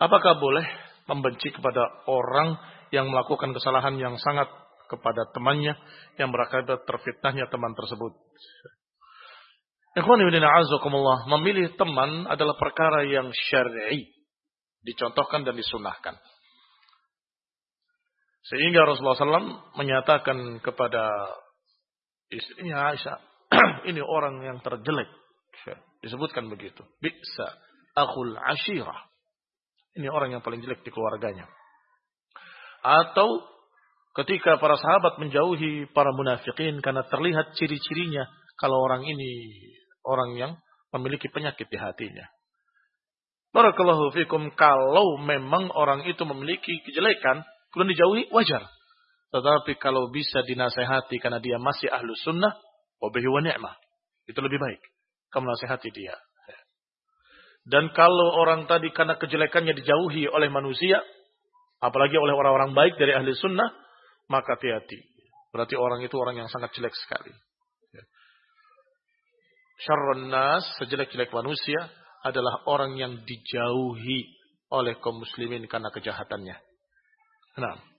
Apakah boleh membenci kepada orang yang melakukan kesalahan yang sangat kepada temannya yang berakibat terfitnahnya teman tersebut? Ikhwani fillah a'azzakumullah, memilih teman adalah perkara yang syar'i, dicontohkan dan disunahkan. Sehingga Rasulullah SAW menyatakan kepada istrinya Aisyah, ini orang yang terjelek. Disebutkan begitu. Bi'sa akhul ashirah. Ini orang yang paling jelek di keluarganya. Atau ketika para sahabat menjauhi para munafikin karena terlihat ciri-cirinya kalau orang ini orang yang memiliki penyakit di hatinya. Barakallahu fikum, kalau memang orang itu memiliki kejelekan, kemudian dijauhi, wajar. Tetapi kalau bisa dinasehati karena dia masih ahlus sunnah, wabihi wa ni'mah. Itu lebih baik. Kamu nasihati dia. Dan kalau orang tadi karena kejelekannya dijauhi oleh manusia, apalagi oleh orang-orang baik dari ahli sunnah, maka hati-hati. Berarti orang itu orang yang sangat jelek sekali. Syarrun nas, sejelek-jelek manusia, adalah orang yang dijauhi oleh kaum muslimin karena kejahatannya. Nah.